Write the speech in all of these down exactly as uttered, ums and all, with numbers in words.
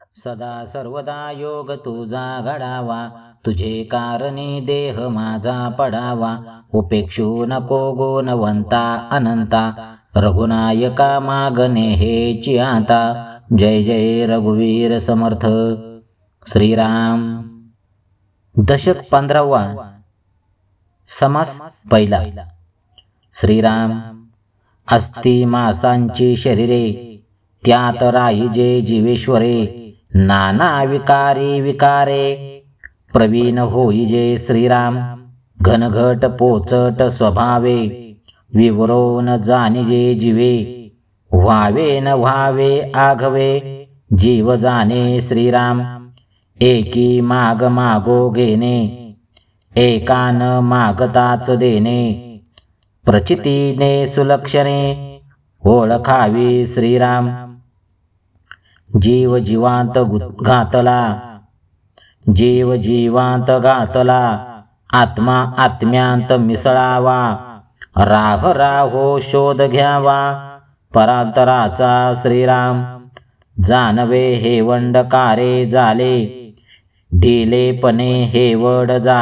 सदा सर्वदा योग तुझा घडावा, तुझे कारणी देह माझा पडावा. उपेक्षू नको गुणवंता अनंता, रघुनायका मागणे हेची आता. जय जय रघुवीर समर्थ. श्रीराम. दशक पंधरावा. समास पहिला. श्रीराम. अस्ति मासांची शरीरे, त्यात राहिजे जीवेश्वरे. नाना विकारी विकारे, प्रवीण होईजे श्रीराम. घनघट पोचट स्वभावे, विवरून जाणिजे जीवे. व्हावे न व्हावे आघवे, जीव जाणे श्रीराम. एकी माग मागो घेणे, एकान मागताच देणे. प्रचितीने सुलक्षणे, ओळखावी श्रीराम. जीव जीवांत घातला, जीव जीवांत घातला. आत्मा आत्म्यांत मिसळावा, राह राहो शोध घ्यावा. परांतराचा श्रीराम. जानवे हेवंडकारे झाले, ढिलेपणे हेवड जा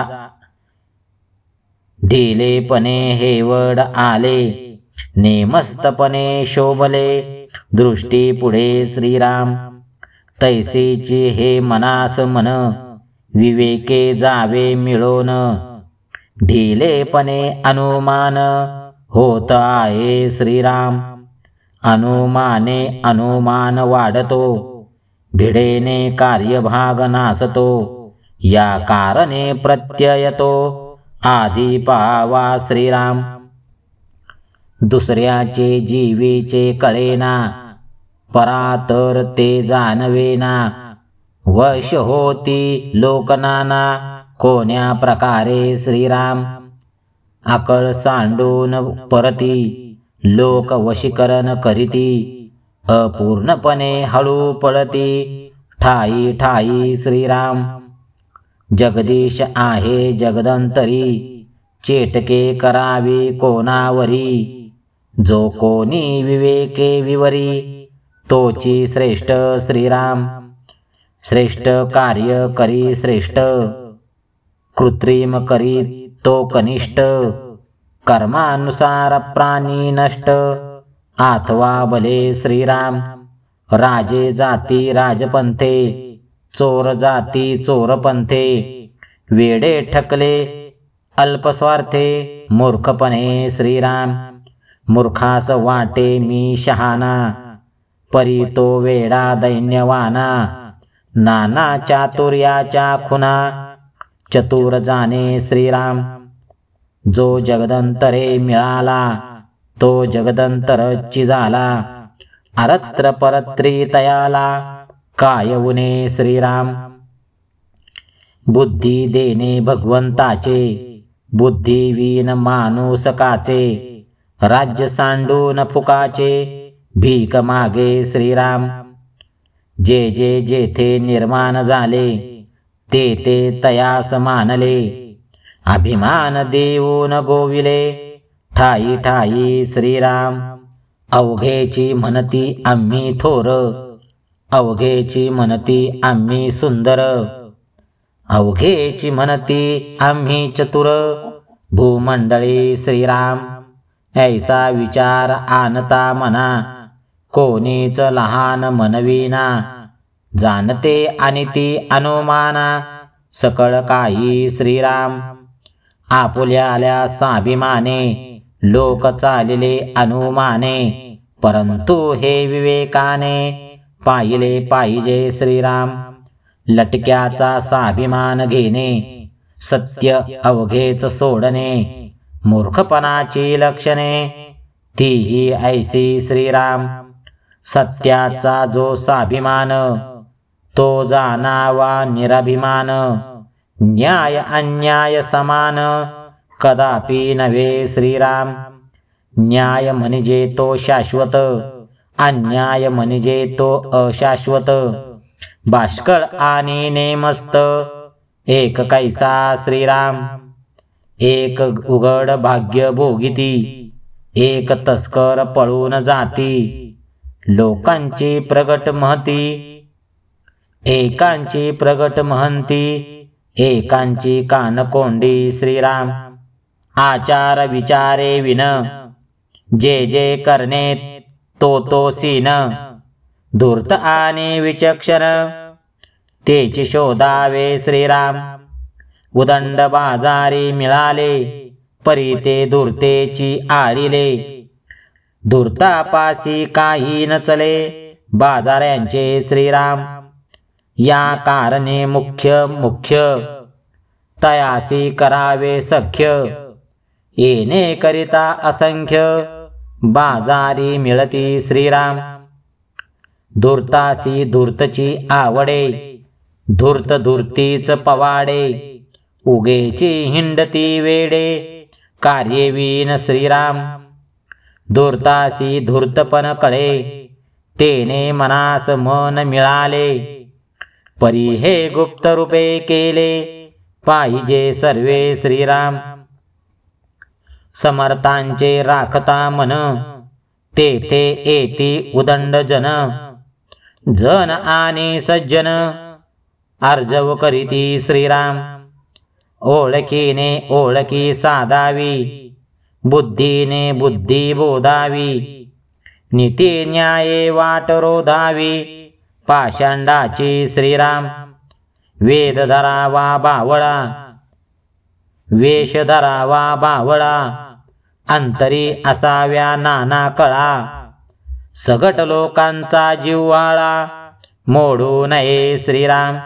ढिलेपणे हेवड आले. नेमस्तपणे शोभले, दृष्टी पुढे श्रीराम. तैसेची हे मनास मन, विवेके जावे मिळून. ढिलेपणे अनुमान, होत आहे श्रीराम. अनुमाने अनुमान वाढतो, भिडेने कार्यभाग नासतो. या कारणे प्रत्ययतो, आधी पाहावा श्रीराम. दुसऱ्याचे जीवीचे कळेना, परातर ते जाणवेना. वश होती लोकनाना, कोण्या प्रकारे श्रीराम. आकळ सांडून परती, लोक वशीकरण करीती. अपूर्णपणे हळू पळती, ठाई ठाई श्रीराम. जगदीश आहे जगदंतरी, चेटके करावी कोणावरी. जो कोणी विवेके विवरी, तोची श्रेष्ठ श्रीराम. श्रेष्ठ कार्य करी श्रेष्ठ, कृत्रिम करी तो कनिष्ठ. कर्मानुसार प्राणी नष्ट, अथवा भले श्रीराम. राजे जाती राजपंथे, चोर जाती चोरपंथे. वेडे ठकले अल्पस्वार्थे, मूर्खपणे श्रीराम. मूर्खास वाटे मी शहाणा, परी तो वेडा दैन्यवाना. नाना चातुर्याच्या खुना, चतुर जाणे श्रीराम. जो जगदंतरे मिळाला, तो जगदंतरची झाला. अरत्र परत्री तयाला, काय उणे श्रीराम. बुद्धी देणे भगवंताचे, बुद्धिवीन माणूसकाचे. राज्य सांडून फुकाचे, भीक मागे श्रीराम. जे जे जेथे निर्माण झाले, ते ते तयास मानले. अभिमान देऊन गोविले, ठाई ठाई श्रीराम. अवघेची म्हणती आम्ही थोर, अवघेची म्हणती आम्ही सुंदर. अवघेची म्हणती आम्ही चतुर, भूमंडळी श्रीराम. ऐसा विचार आणता मना, कोणीच लहान म्हणविना. जाणते अनिती अनुमाना, सकळ काही श्रीराम. आपुल्याल्या स्वाभिमाने, लोक चालिले अनुमाने. परंतु हे विवेकाने, पाहिले पाहिजे श्रीराम. लटक्याचा स्वाभिमान घेणे, सत्य अवघेच सोडणे. मूर्खपणाची लक्षणे, तीही ऐसी श्रीराम. सत्याचा जो स्वाभिमान, तो जाणावा निराभिमान. न्याय अन्याय समान, कदापि नव्हे श्रीराम. न्याय म्हणजे तो शाश्वत, अन्याय म्हणजे तो अशाश्वत. बाष्कळ आणि नेमस्त, एक कैसा श्रीराम. एक उघड भाग्य भोगिती, एक तस्कर पळून जाती. लोकांची प्रगट महती, एकांची प्रगट महंती एकांची कानकोंडी श्रीराम. आचार विचारे विन जे जे करणे तो तो सीन. धूर्त आणि विचक्षण तेची शोधावे श्रीराम. उदंड बाजारी मिळाले परी ते धूर्तेची आळिले. धूर्तापासी काही नचले बाजाऱ्यांचे श्रीराम. या कारणे मुख्य मुख्य तयासी करावे सख्य. येणे करिता असंख्य बाजारी मिळती श्रीराम. धूर्तासी धूर्तची आवडे धूर्त धूर्तीच पवाडे. उगेची हिंडती वेडे कार्यवीन श्रीराम. धूर्तासी धूर्तपण कळे तेने मनास मन मिळाले. परी हे गुप्त रूपे केले पाहिजे सर्वे श्रीराम. समर्थांचे राखता मन तेथे येती उदंड जन. जन आणि सज्जन अर्जव करीती श्रीराम. ओळखीने ओळखी साधावी बुद्धीने बुद्धी बोधावी. नीती न्याये वाट रोधावी पाषांडाची श्रीराम. वेद धरावा बावळा वेश धरावा बावळा. अंतरी असाव्या नाना कळा. सगट लोकांचा जिव्हाळा मोडू नये श्रीराम.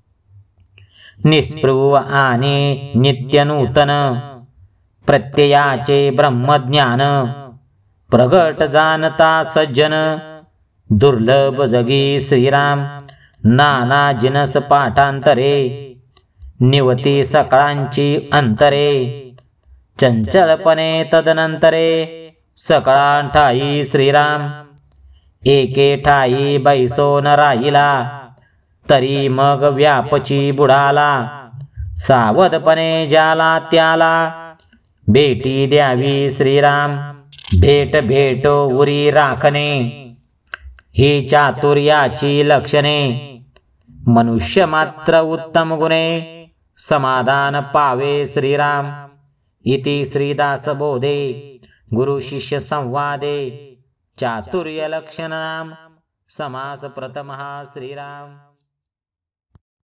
निस्पृह आणि नित्यनूतन प्रत्ययाचे ब्रह्मज्ञान. प्रगट जाणता सज्जन दुर्लभ जगी श्रीराम. नाना जिनस पाठांतरे निवती सकळांची अंतरे. चंचलपणे तदनंतरे सकळा ठाई श्रीराम. एके ठाई बैसोन राहिला तरी मग व्यापची बुडाला. सावधपणे ज्याला त्याला भेटी द्यावी श्रीराम. भेट भेटो उरी राखणे ही चातुर्याची लक्षणे. मनुष्य मात्र उत्तम गुणे समाधान पावे श्रीराम. इति श्रीदास बोधे गुरु शिष्य संवादे चातुर्य लक्षणाम समास प्रथमः श्रीराम.